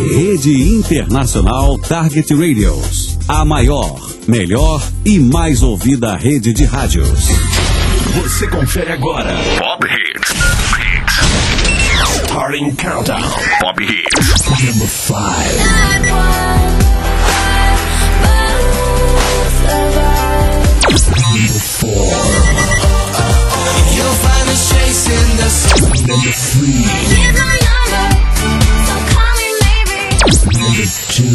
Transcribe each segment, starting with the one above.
Rede Internacional Target Radios. A maior, melhor e mais ouvida rede de rádios. Você confere agora Pop Hits. Starting Countdown. Pop Hits. Number 5. Number 4. You'll find us chasing the sun. Number 3. Here's my number, so call me maybe. Number 2.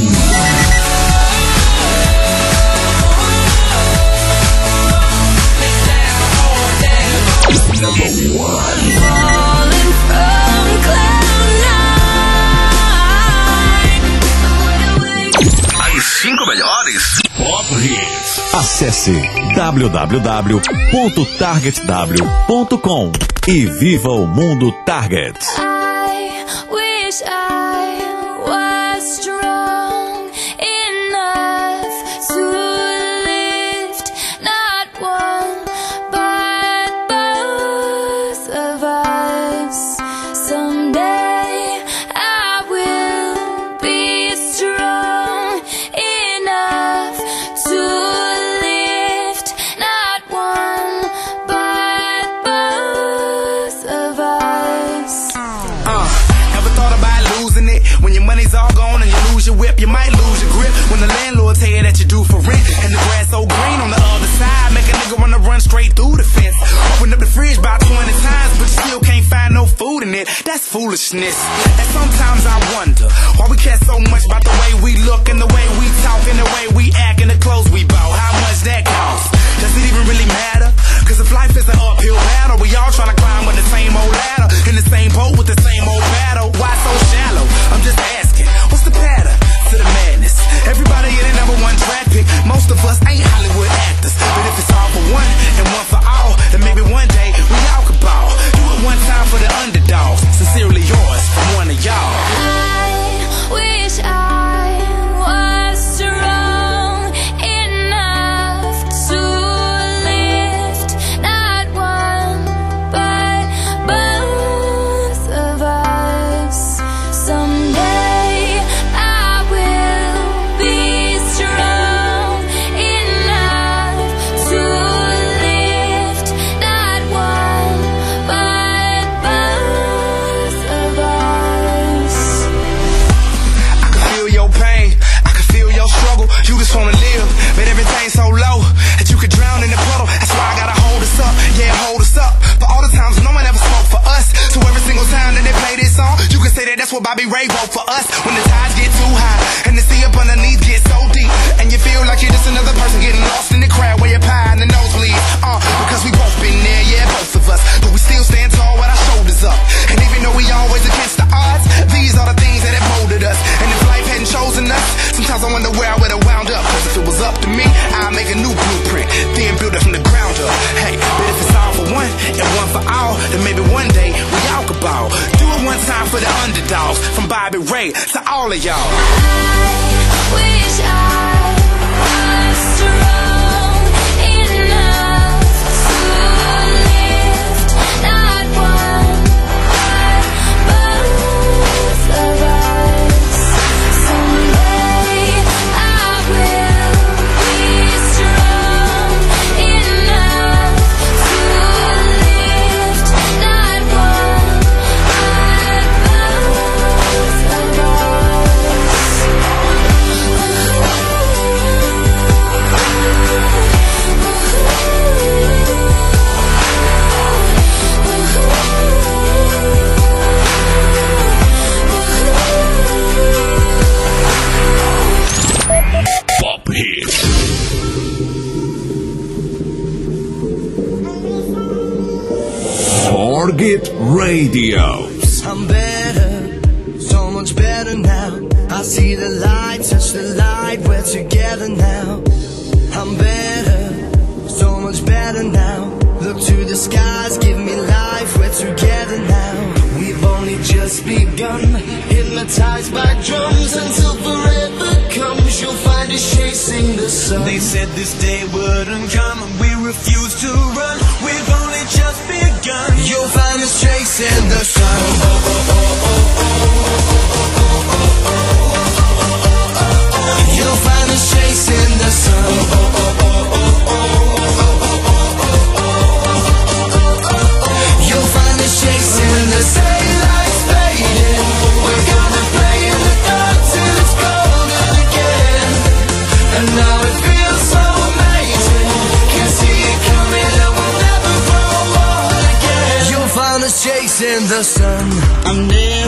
Number 1. Falling from cloud nine. As 5 melhores Pop Hits. Acesse www.targetw.com e viva o mundo Target. I wish I was strong enough to lift not one but both of us. Someday I will be strong enough to lift not one but both of us. Ever thought about losing it? When your money's all gone and you lose your whip, you might lose your grip. When the landlord tell you that you do for rent, and the grass so green on the other side, make a nigga wanna run straight through the fence. Open up the fridge about 20 times, but you still can't find no food in it. That's foolishness. And sometimes I wonder why we care so much about the way we look and the way we talk and the way we act and the clothes we bought. How much that costs? Does it even really matter? Cause if life is an uphill battle, we all tryna climb on the same old ladder, in the same boat with the same old battle. Why so shallow? I'm just asking, what's the pattern to the madness? Everybody in the number one track pick. Most of us ain't Hollywood actors, but if it's all for one and one for all, then maybe one day we all could ball. Do it one time for the underdogs. Sincerely yours from one of y'all. I wish I was strong enough to lift not one but both of us. Someday I will be strong enough to lift not one but both of us. I can feel your pain, I can feel your struggle. You just wanna live, but everything's so low that you could drown in the puddle. That's why I gotta hold us up, yeah, hold us up. For all the times no one ever spoke for us, so every single time that they play this song, you can say that that's what Bobby Ray wrote for us. When the tides get too high and the sea up underneath gets so deep, and you feel like you're just another person getting lost in the crowd where your pie and the nosebleed. Because we both been there, yeah, both of us, but we still stand tall with our shoulders up. And even though we always against the odds, these are the things that have molded us. And if life hadn't chosen us, sometimes I wonder where I would have wound up. Cause if it was up to me, I'd make a new blueprint, then build it from the ground up. Hey, but if it's all for one and one for all, then maybe one day we all could ball. Do it one time for the underdogs, from Bobby Ray to all of y'all. I wish I was strong enough to lift not one but both of us. Someday I will be strong enough to lift not one but both of Pop Hits. Target Radios. I'm better, so much better now. I see the light, touch the light, we're together now. I'm better, so much better now. Look to the skies, give me life, we're together now. We've only just begun, hypnotized by drums until forever comes. You'll find us chasing the sun. They said this day wouldn't come, and we refuse to run. We've only just begun. You'll find us chasing the sun. the daylight's fading, we're gonna play in the dark till it's golden again. And now it feels so amazing, can see it coming and we'll never grow old again. You'll find us chasing the sun. I'm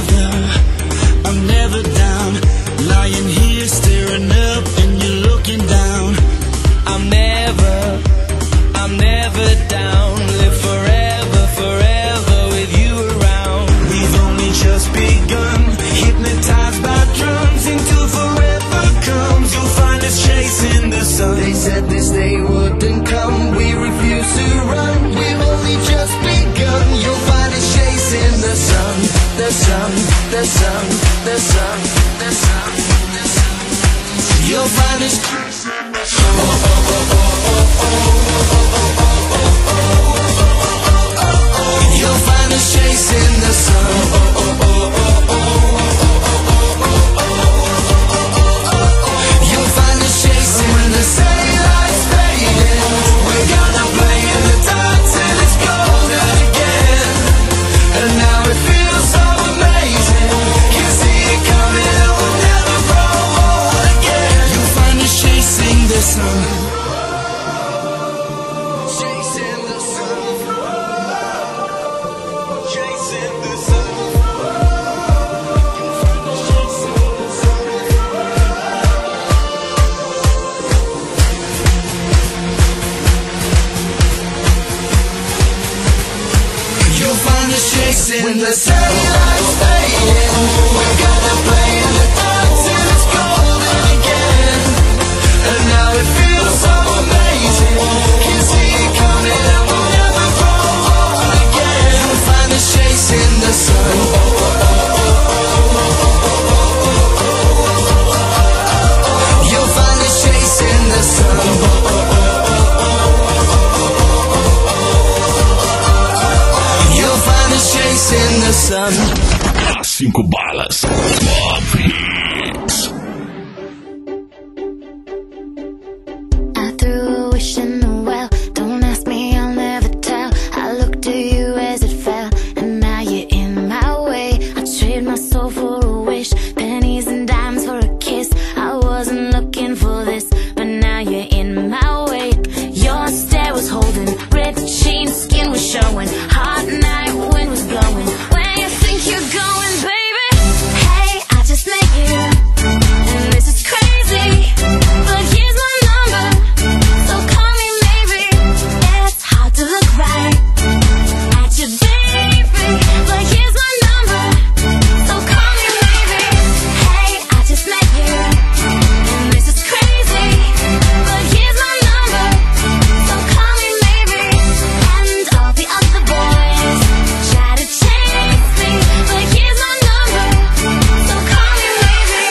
never down, lying here staring up and you're looking down. I'm never down, live forever with you around. We've only just begun, hypnotized by drums until forever comes. You'll find us chasing the sun. They said this day wouldn't come, we refuse to run. We've only just begun. You'll find us chasing the sun, the sun, the sun, the sun, the sun, the sun. You'll find us chasing the sun. You'll find us chasing the sun. You'll find us chasing when the daylight's fading. We're gonna play in the dark till it's golden again. And now it feels so amazing, can see it coming and we'll never grow old again. You'll find us chasing the sun. Chasing the sun. Chasing the sun. You'll find us chasing when the daylight's fading. We're gonna play in the dark till it's golden again. And now it feels so amazing, can see it coming and we'll never grow old again. You'll find us chasing the sun. You'll find us chasing the sun. You'll find us chasing the sun. As 5 balas. Pop Hits. I threw a wish in the well. Don't ask me, I'll never tell. I looked at you as it fell, and now you're in my way. I trade my soul for a wish, pennies and dimes for a kiss. I wasn't looking for this, but now you're in my way. Your stare was holding, red chain, skin was showing. Hot night, wind was blowing. Where you think you're going, baby? Hey, I just met you, and this is crazy. But here's my number, so call me maybe. It's hard to look right at you, baby. But here's my number, so call me maybe. Hey, I just met you, and this is crazy. But here's my number, so call me maybe. And all the other boys try to chase me, but here's my number, so call me maybe.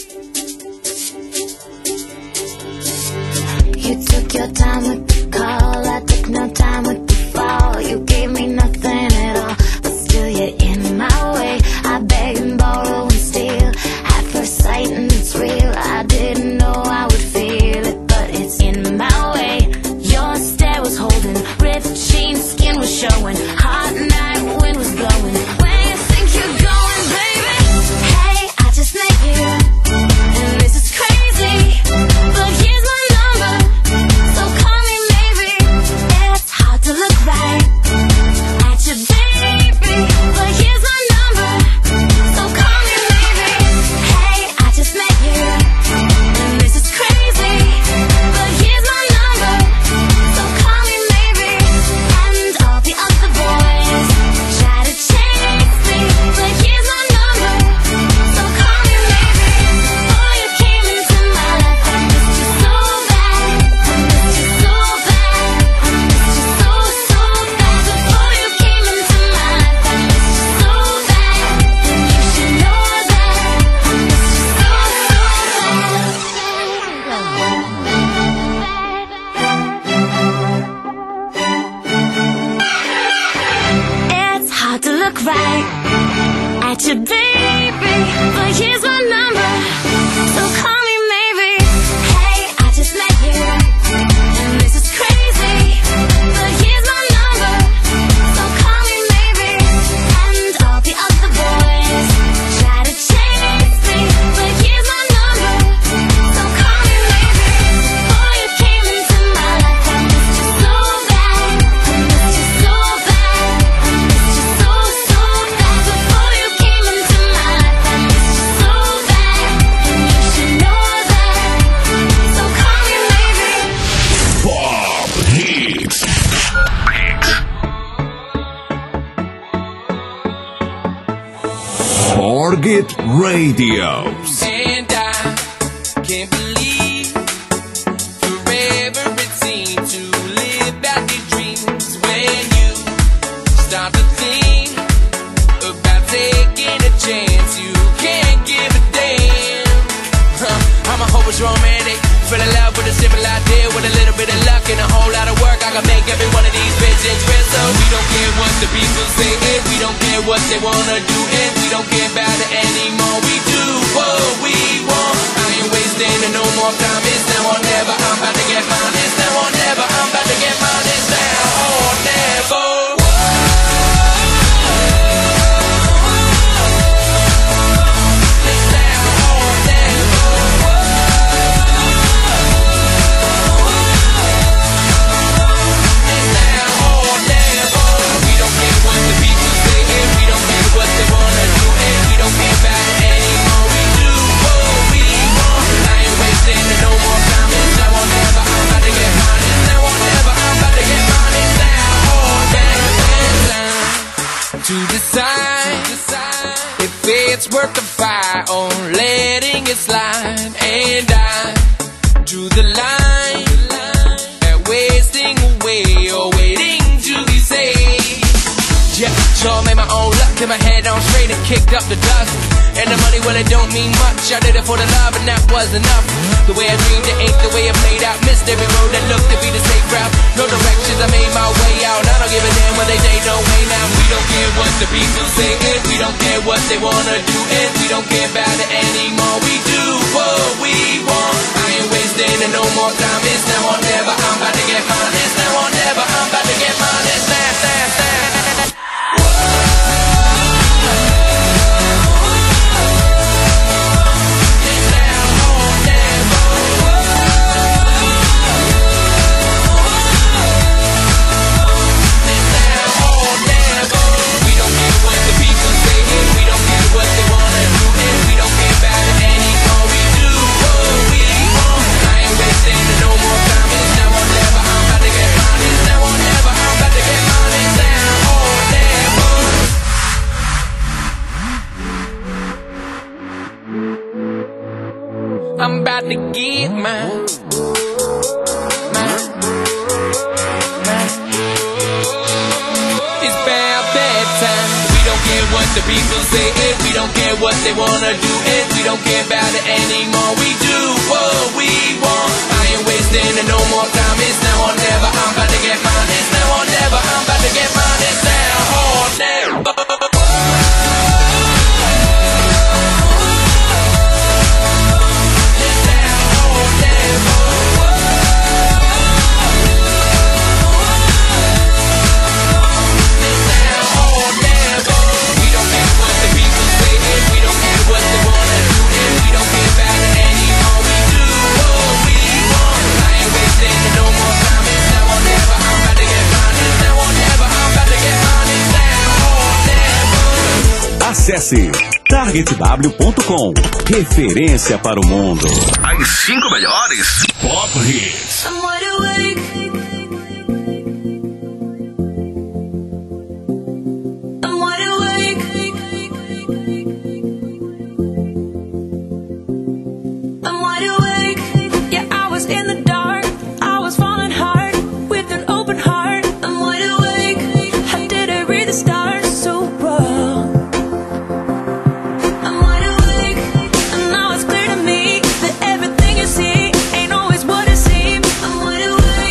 You took your time with the call, I took no time with the fall. You gave me nothing at all, but still you're in my way. I beg and borrow and steal at first sight, and it's real. I didn't know I would feel it, but it's in my way. Your stare was holding, red chain, skin was showing. Hot night, wind was blowing. Where you think you're going, baby? Hey, I just met you, and this is crazy. But here's my number, so call me maybe. It's hard to look right at you, baby. But here's my number, so call me maybe. Hey, I just met you, and this is crazy. But here's my number, so call me maybe. And all the other boys try to chase me, but here's my number, so call me maybe. Before you came into my life, I missed you so bad. I missed you so bad. I missed you so, so bad. Before you came into my life, I missed you so bad. And you should know that I missed you so, so bad. It's hard to look right at you, baby. But here's my number, so call me maybe. Hey, I just met you, and this is crazy. But here's my number, so call me maybe. And all Forget Radios. And I can't believe forever it seems to live out your dreams when you start to think about taking a chance. You can't give a damn. I'm a hopeless romantic, fell in love with a simple idea, with a little bit of luck and a whole lot of work. I can make every one of these bitches real. So we don't care what the people say, and we don't care what they wanna do, and we don't care about it anymore. We do what we want. I ain't wasting no more time. It's now or never. I'm about to get mine. It's now or never. I'm about to get mine. It's now or never. To decide if it's worth the fight or letting it slide. And I drew the line at wasting away or waiting to be saved. Yeah, sure made my own luck, kept my head on straight and kicked up the dust. And the money, well, it don't mean much. I did it for the love and that was enough. The way I dreamed it ain't the way it played out. Missed every road that looked to be the safe route. No directions, I made my way out. I don't give a damn what they say, no way now. We don't care what the people say, and we don't care what they wanna do, and we don't care about it anymore. We do what we want. I ain't wasting no more time. It's now or never. I'm about to get mine. It's now or never. I'm about to get mine. It's now. I'm about to get mine. It's bad time. We don't care what the people say, and we don't care what they wanna do, and we don't care about it anymore. We do what we want. I ain't wasting no more time. It's now or never. I'm about to get mine. It's now or never. I'm about to get mine. It's now or never. Acesse targetw.com. Referência para o mundo. As 5 melhores Pop Hits. I'm wide awake. I'm wide awake. I'm wide awake. Yeah, I was in the dark. I was falling hard with an open heart. I'm wide awake. I didn't read the stars so well. I'm wide awake, and now it's clear to me that everything you see ain't always what it seems. I'm wide awake.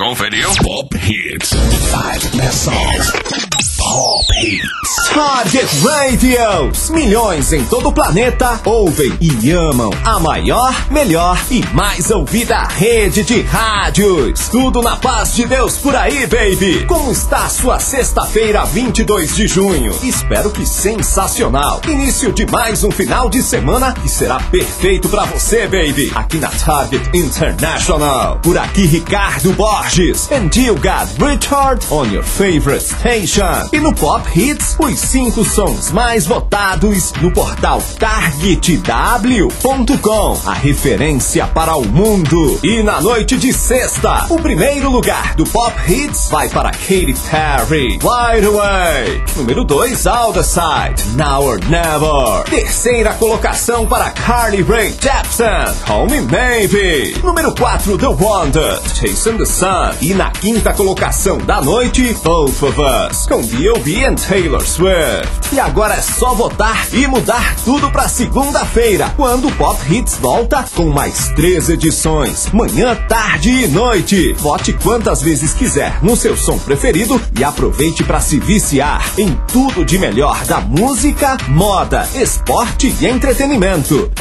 conferiu? Pop Hits. 5 best songs. Pop Hits. Target Radios. Milhões em todo o planeta ouvem e amam a maior, melhor e mais ouvida rede de rádios. Tudo na paz de Deus por aí, baby. Como está a sua sexta-feira, 22 de junho? Espero que sensacional. Início de mais um final de semana que será perfeito pra você, baby. Aqui na Target International. Por aqui, Ricardo Borges. And you got Richard on your favorite station. E no Pop Hits, os 5 sons mais votados no portal TargetW.com, a referência para o mundo. E na noite de sexta, o primeiro lugar do Pop Hits vai para Katy Perry, Wide Awake. Número 2, All The Side, Now or Never. Terceira colocação para Carly Rae Jepsen, Call Me Maybe. Número 4, The Wonder, Chasing the Sun. E na quinta colocação da noite, Both of Us, com B.O.B. and Taylor Swift. E agora é só votar e mudar tudo pra segunda-feira, quando o Pop Hits volta com mais 3 edições, manhã, tarde e noite. Vote quantas vezes quiser no seu som preferido e aproveite pra se viciar em tudo de melhor da música, moda, esporte e entretenimento.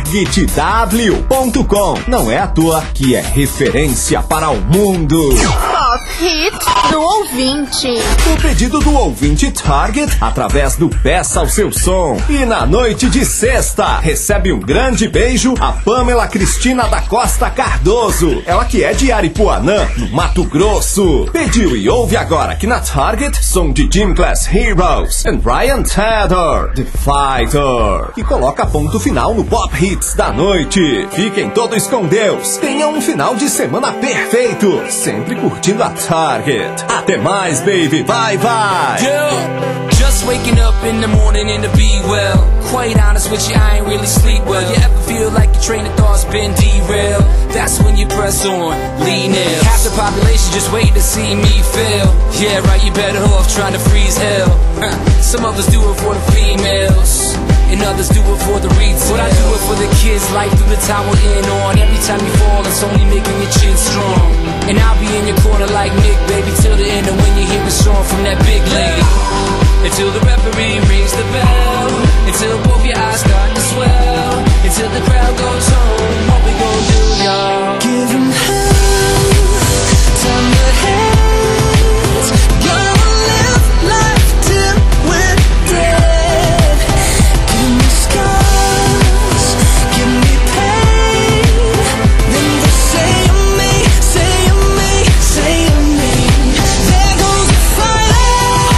TargetW.com. Não é à toa que é referência para o mundo. Pop Hits do ouvinte. O pedido do ouvinte Target através do Peça ao Seu Som. E na noite de sexta, recebe um grande beijo a Pamela Cristina da Costa Cardoso. Ela que é de Aripuanã, no Mato Grosso. Pediu e ouve agora aqui na Target, som de Gym Class Heroes and Ryan Tedder, The Fighter, que coloca ponto final no Pop Hits da noite. Fiquem todos com Deus. Tenham um final de semana perfeito, sempre curtindo a Target. Até mais, baby. Bye, bye. Just waking up in the morning and to be well. Quite honest with you, I ain't really sleep well. You ever feel like your train of thought's been derailed? That's when you press on, lean in. Half the population just waiting to see me fail. Yeah, right, you better off trying to freeze hell. Some others do it for the females, and others do it for the retail. But I do it for the kids, life through the time we're in on. Every time you fall, it's only making your chin strong. And I'll be in your corner like Nick, baby, till the end of when you hear a song from that big lady. Until the referee rings the bell, until both your eyes start to swell, until the crowd goes home. What we gon' do, y'all? Give him hell, turn the heads. Gonna live life till we're dead. Give me scars, give me pain. Then they say of me, say of me, say of me. There goes the fire.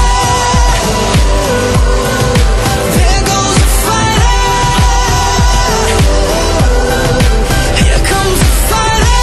There goes the fire. Here comes the fire.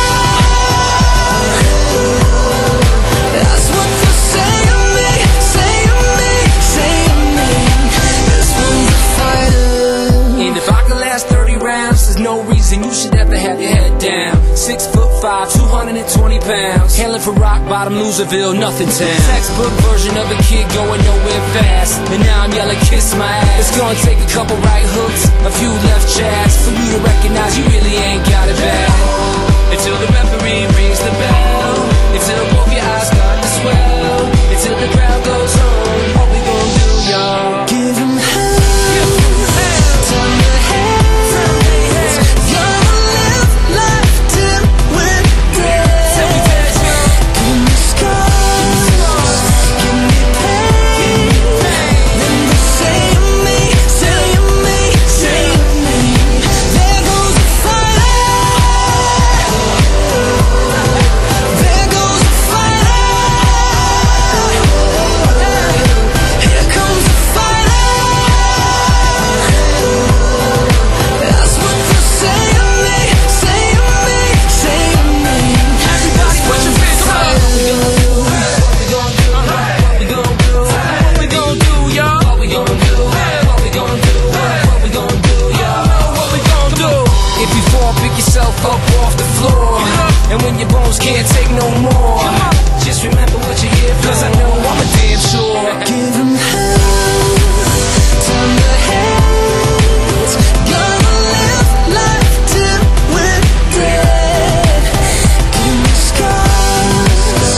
That's what they say of me, say of me, say of me. This one's a fighter. And if I could last 30 rounds, there's no reason you should ever have your head down. 6'5", 220 pounds, hailing from rock bottom, Loserville, nothing town. Textbook version of a kid going nowhere fast, and now I'm yelling, kiss my ass. It's gonna take a couple right hooks, a few left jabs, for you to recognize you really ain't got it bad. Until the referee rings the bell, until both your eyes start to swell, until the crowd goes home. What we gon' do, y'all? Give him hell, turn the heads. Gonna live life till we're dead. Give me scars, give me pain. Then they say of me, say of me, say of me. There goes the fire. There goes the fire. Here comes the fire. That's what they say of me, say of me, say of me. Everybody put your hands up. What we gon' do? What we gon' do? What we gon' do, y'all? What we gon' do? What we gon' do? What we gon' do, y'all? What we gon' do? If you fall, pick yourself up off the floor. And when your bones can't take no more, just remember what you're here for. 'Cause I know I'm a damn sure. Give him hell, turn the heads. Gonna live life till we're dead. Give me scars,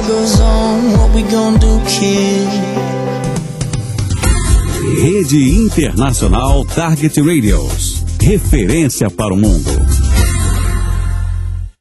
goes on, what we gonna do, kid? Rede Internacional Target Radios. Referência para o mundo.